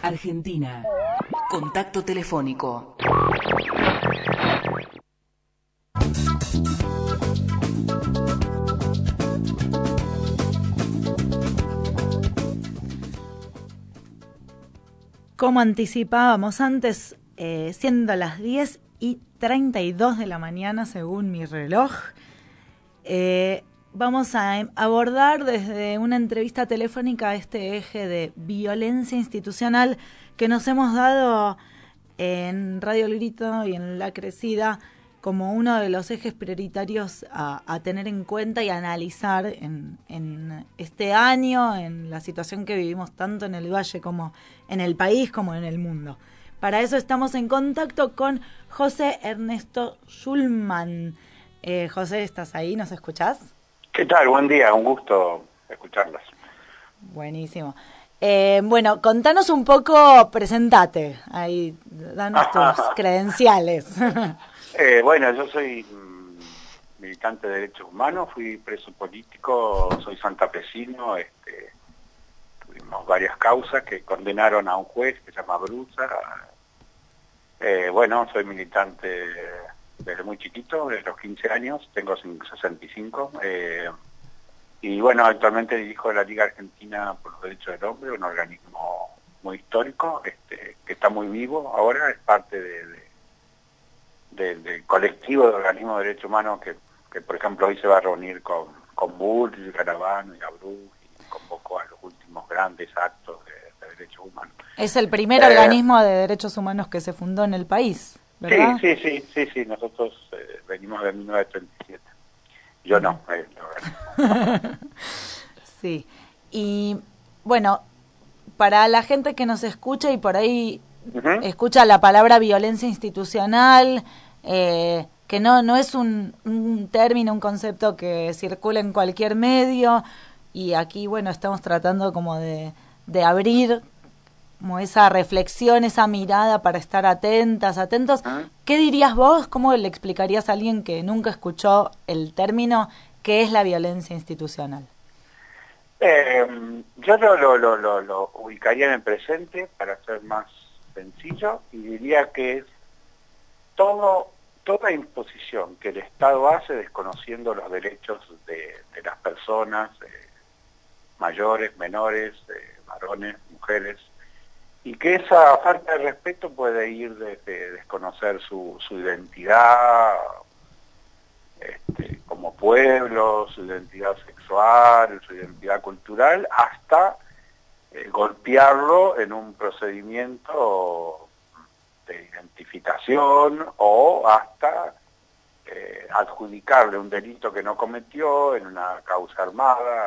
Argentina. Contacto telefónico. Como anticipábamos antes, siendo las 10:32 de la mañana según mi reloj, vamos a abordar desde una entrevista telefónica este eje de violencia institucional que nos hemos dado en Radio El Grito y en La Crecida como uno de los ejes prioritarios a tener en cuenta y analizar en este año, en la situación que vivimos tanto en el Valle como en el país, como en el mundo. Para eso estamos en contacto con José Ernesto Schulman. José, ¿estás ahí? ¿Nos escuchás? ¿Qué tal? Buen día, un gusto escucharlas. Buenísimo. Bueno, contanos un poco, presentate, ahí, danos tus credenciales. Bueno, yo soy militante de derechos humanos, fui preso político, soy santafesino, tuvimos varias causas que condenaron a un juez que se llama Brusa. Bueno, soy militante desde muy chiquito, desde los 15 años, tengo 65, y bueno, actualmente dirijo la Liga Argentina por los Derechos del Hombre, un organismo muy histórico, que está muy vivo ahora, es parte del colectivo de organismos de derechos humanos que por ejemplo hoy se va a reunir con Bull, Garabano y Abruz, y convocó a los últimos grandes actos de derechos humanos. Es el primer organismo de derechos humanos que se fundó en el país, ¿verdad? Sí, nosotros venimos de 1937. Yo no. Sí, y bueno, para la gente que nos escucha y por ahí escucha la palabra violencia institucional, que no es un término, un concepto que circula en cualquier medio, y aquí, bueno, estamos tratando como de abrir como esa reflexión, esa mirada para estar atentos. ¿Qué dirías vos? ¿Cómo le explicarías a alguien que nunca escuchó el término qué es la violencia institucional? Yo lo ubicaría en el presente para ser más sencillo y diría que es toda imposición que el Estado hace desconociendo los derechos de las personas, mayores, menores, varones, mujeres, y que esa falta de respeto puede ir desde desconocer su identidad como pueblo, su identidad sexual, su identidad cultural, hasta golpearlo en un procedimiento de identificación o hasta adjudicarle un delito que no cometió en una causa armada,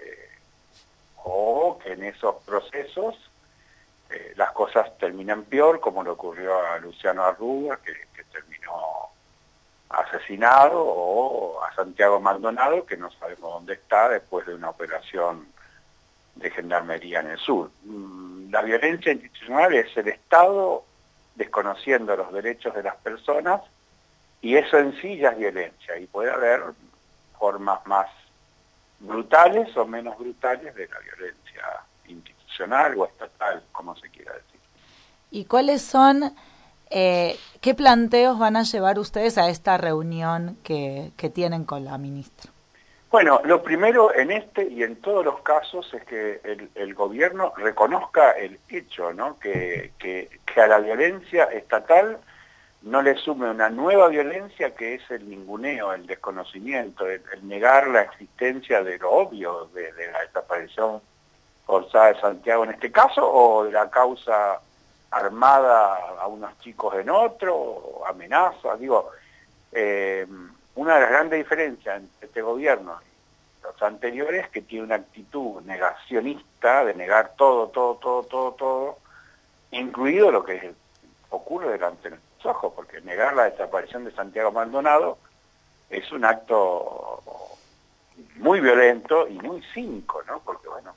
o que en esos procesos las cosas terminan peor, como le ocurrió a Luciano Arruga, que terminó asesinado, o a Santiago Maldonado, que no sabemos dónde está después de una operación de gendarmería en el sur. La violencia institucional es el Estado desconociendo los derechos de las personas, y eso en sí ya es violencia, y puede haber formas más brutales o menos brutales de la violencia institucional o estatal, como se quiera decir. ¿Y cuáles son, qué planteos van a llevar ustedes a esta reunión que tienen con la ministra? Bueno, lo primero en este y en todos los casos es que el gobierno reconozca el hecho, ¿no? Que a la violencia estatal no le sume una nueva violencia que es el ninguneo, el desconocimiento, el negar la existencia de lo obvio, de la desaparición forzada de Santiago en este caso, o de la causa armada a unos chicos en otro, amenazas. Digo, una de las grandes diferencias entre este gobierno y los anteriores es que tiene una actitud negacionista de negar todo, incluido lo que ocurre delante de nuestros ojos, porque negar la desaparición de Santiago Maldonado es un acto muy violento y muy cínico, ¿no? Porque bueno,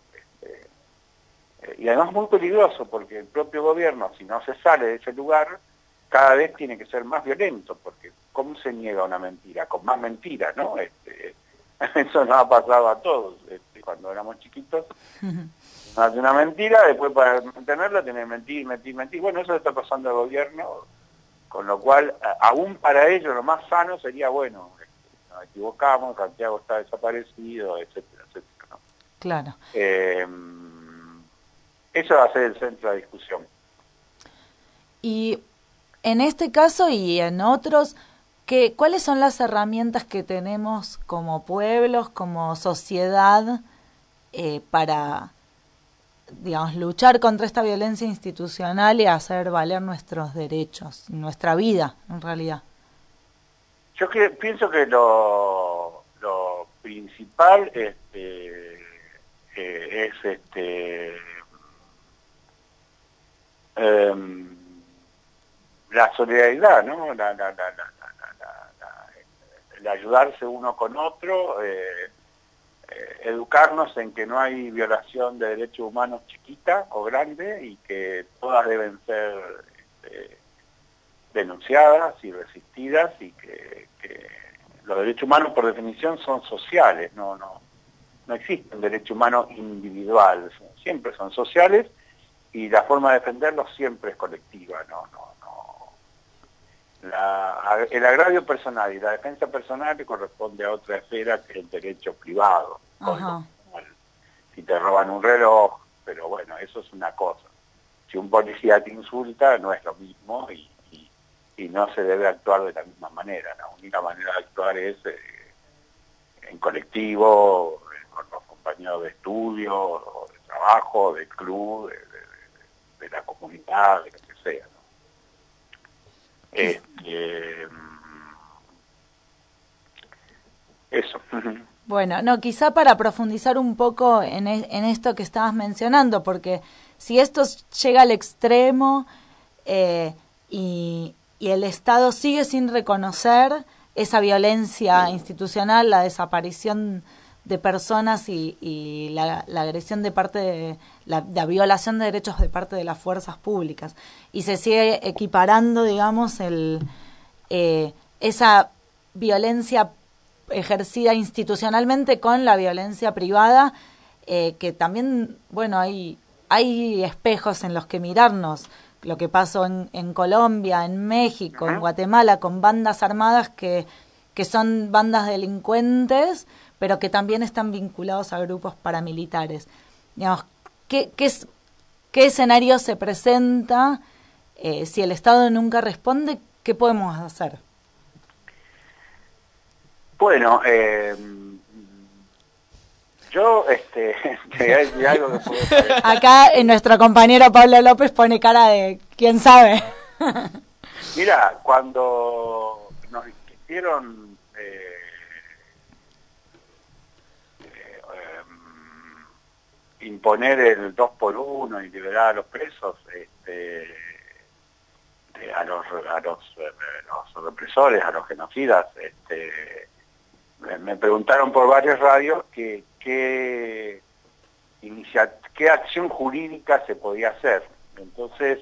y además muy peligroso, porque el propio gobierno, si no se sale de ese lugar, cada vez tiene que ser más violento, porque ¿cómo se niega una mentira? Con más mentiras, ¿no? Eso nos ha pasado a todos cuando éramos chiquitos. hace una mentira, después para mantenerla tiene que mentir. Bueno, eso está pasando al gobierno, con lo cual, aún para ellos lo más sano sería, bueno, nos equivocamos, Santiago está desaparecido, etcétera, etcétera, ¿no? Claro. Eso va a ser el centro de discusión. Y en este caso y en otros, ¿cuáles son las herramientas que tenemos como pueblos, como sociedad, para, digamos, luchar contra esta violencia institucional y hacer valer nuestros derechos, nuestra vida, en realidad? Yo pienso que lo principal es la solidaridad, ¿no? El ayudarse uno con otro, educarnos en que no hay violación de derechos humanos chiquita o grande y que todas deben ser denunciadas y resistidas, y que los derechos humanos por definición son sociales, no existe un derecho humano individual, siempre son sociales, y la forma de defenderlos siempre es colectiva, el agravio personal y la defensa personal le corresponde a otra esfera, que es el derecho privado. Si te roban un reloj, pero bueno, eso es una cosa. Si un policía te insulta, no es lo mismo, y no se debe actuar de la misma manera. La única manera de actuar es en colectivo, con los compañeros de estudio, o de trabajo, del club, de la comunidad, de lo que sea, ¿no? Eso. Bueno, no, quizá para profundizar un poco en esto que estabas mencionando, porque si esto llega al extremo y el Estado sigue sin reconocer esa violencia institucional, la desaparición de personas y la agresión de parte de la violación de derechos de parte de las fuerzas públicas, y se sigue equiparando, digamos, esa violencia ejercida institucionalmente con la violencia privada, que también, bueno, hay espejos en los que mirarnos. Lo que pasó en Colombia, en México, en Guatemala, con bandas armadas que son bandas delincuentes, pero que también están vinculados a grupos paramilitares. Digamos, ¿qué escenario se presenta? Si el Estado nunca responde, ¿qué podemos hacer? Bueno, yo te voy a decir algo que puede parecer. Acá nuestro compañero Pablo López pone cara de ¿quién sabe? Mira, cuando nos quisieron imponer el 2x1 y liberar a los presos, a los represores, a los genocidas, me preguntaron por varias radios qué acción jurídica se podía hacer. Entonces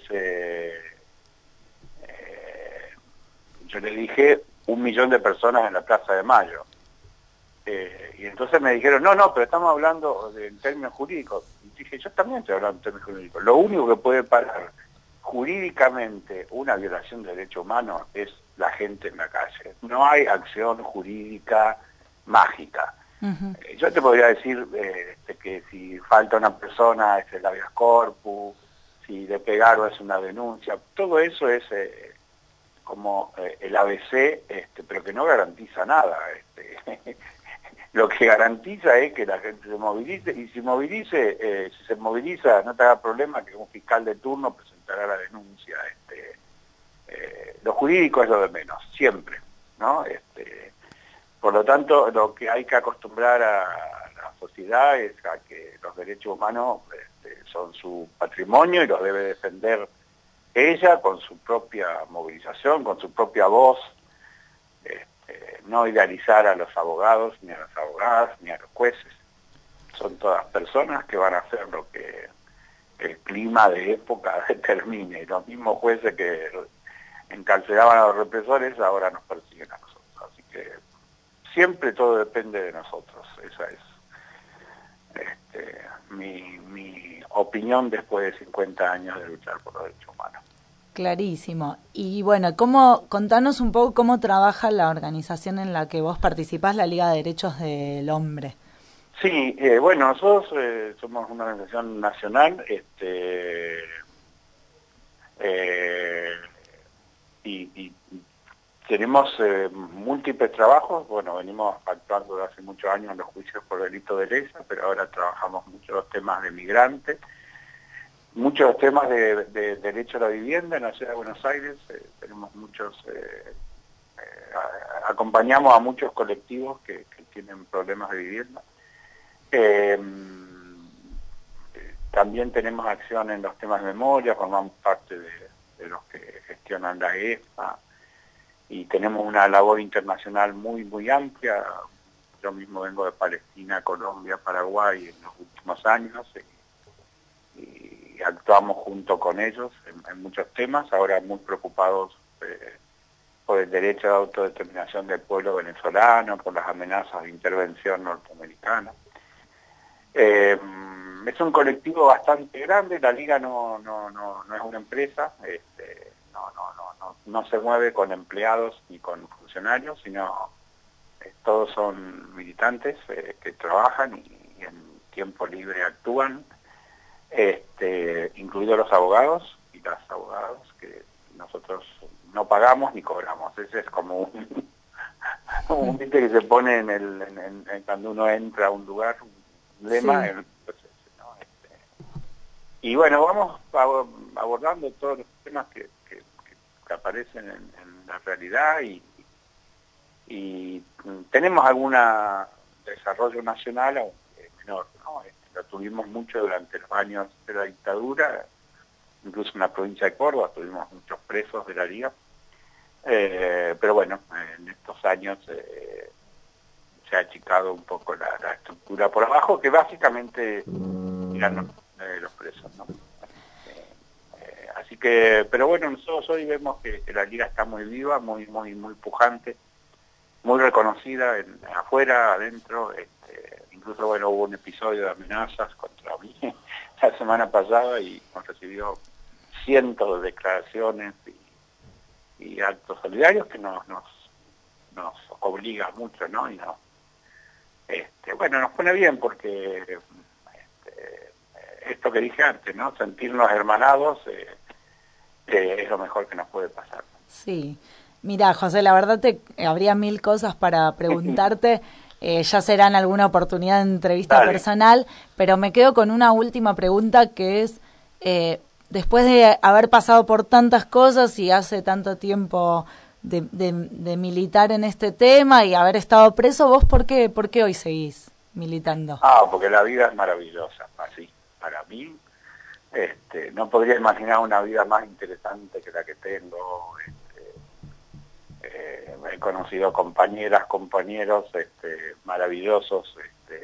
yo le dije 1 millón de personas en la Plaza de Mayo. Y entonces me dijeron, no, pero estamos hablando en términos jurídicos. Y dije, yo también estoy hablando en términos jurídicos. Lo único que puede parar jurídicamente una violación de derechos humanos es la gente en la calle. No hay acción jurídica mágica. Uh-huh. Yo te podría decir que si falta una persona es el habeas corpus, si le pegaron es una denuncia. Todo eso es como el ABC, pero que no garantiza nada. Lo que garantiza es que la gente se movilice, y si se moviliza, no te haga problema que un fiscal de turno presentará la denuncia. Lo jurídico es lo de menos, siempre, ¿no? Por lo tanto, lo que hay que acostumbrar a la sociedad es a que los derechos humanos son su patrimonio y los debe defender ella con su propia movilización, con su propia voz. No idealizar a los abogados, ni a las abogadas, ni a los jueces. Son todas personas que van a hacer lo que el clima de época determine. Y los mismos jueces que encarcelaban a los represores ahora nos persiguen a nosotros. Así que siempre todo depende de nosotros. Esa es mi opinión después de 50 años de luchar por los derechos humanos. Clarísimo. Y bueno, contanos un poco cómo trabaja la organización en la que vos participás, la Liga de Derechos del Hombre. Sí, bueno, nosotros somos una organización nacional, y tenemos múltiples trabajos. Bueno, venimos actuando desde hace muchos años en los juicios por delito de lesa, pero ahora trabajamos mucho los temas de migrantes, muchos temas de derecho a la vivienda en la ciudad de Buenos Aires. Tenemos muchos, acompañamos a muchos colectivos que tienen problemas de vivienda. También tenemos acción en los temas de memoria, formamos parte de los que gestionan la ESPA, y tenemos una labor internacional muy amplia. Yo mismo vengo de Palestina, Colombia, Paraguay en los últimos años, y actuamos junto con ellos en muchos temas, ahora muy preocupados por el derecho de autodeterminación del pueblo venezolano, por las amenazas de intervención norteamericana. Es un colectivo bastante grande. La Liga no es una empresa, no se mueve con empleados ni con funcionarios, sino todos son militantes que trabajan y en tiempo libre actúan, incluidos los abogados y las abogadas, que nosotros no pagamos ni cobramos. Ese es como un viste que se pone cuando uno entra a un lugar, un lema. Sí. Y bueno, vamos abordando todos los temas que aparecen en la realidad, y tenemos algún desarrollo nacional, aunque menor, ¿no? Lo tuvimos mucho durante los años de la dictadura, incluso en la provincia de Córdoba tuvimos muchos presos de la Liga, pero bueno, en estos años se ha achicado un poco la estructura por abajo, que básicamente eran los presos, ¿no? Así que, pero bueno, nosotros hoy vemos que la Liga está muy viva, muy pujante, muy reconocida afuera, adentro. Incluso, bueno, hubo un episodio de amenazas contra mí la semana pasada y hemos recibido cientos de declaraciones y actos solidarios que nos obliga mucho, ¿no? Y bueno, nos pone bien porque esto que dije antes, ¿no? Sentirnos hermanados es lo mejor que nos puede pasar. Sí. Mira, José, la verdad habría mil cosas para preguntarte. Ya será en alguna oportunidad de entrevista personal, pero me quedo con una última pregunta que es, después de haber pasado por tantas cosas y hace tanto tiempo de militar en este tema y haber estado preso, ¿vos por qué hoy seguís militando? Porque la vida es maravillosa, así, para mí. No podría imaginar una vida más interesante que la que tengo. He conocido compañeras, compañeros maravillosos,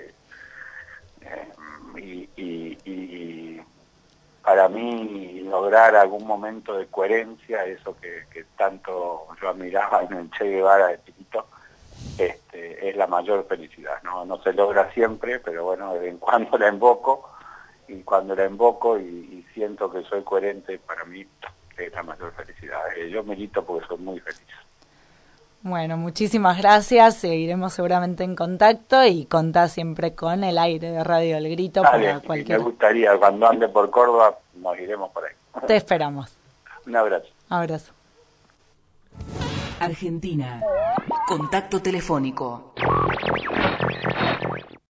y para mí lograr algún momento de coherencia, eso que tanto yo admiraba en el Che Guevara de chiquito, es la mayor felicidad. No se logra siempre, pero bueno, de vez en cuando la invoco, y cuando la invoco y siento que soy coherente, para mí es la mayor felicidad. Yo milito porque soy muy feliz. Bueno, muchísimas gracias. Seguiremos seguramente en contacto y contá siempre con el aire de Radio El Grito. Dale, para cualquier... Me gustaría, cuando ande por Córdoba, nos iremos por ahí. Te esperamos. Un abrazo. Abrazo. Argentina. Contacto telefónico.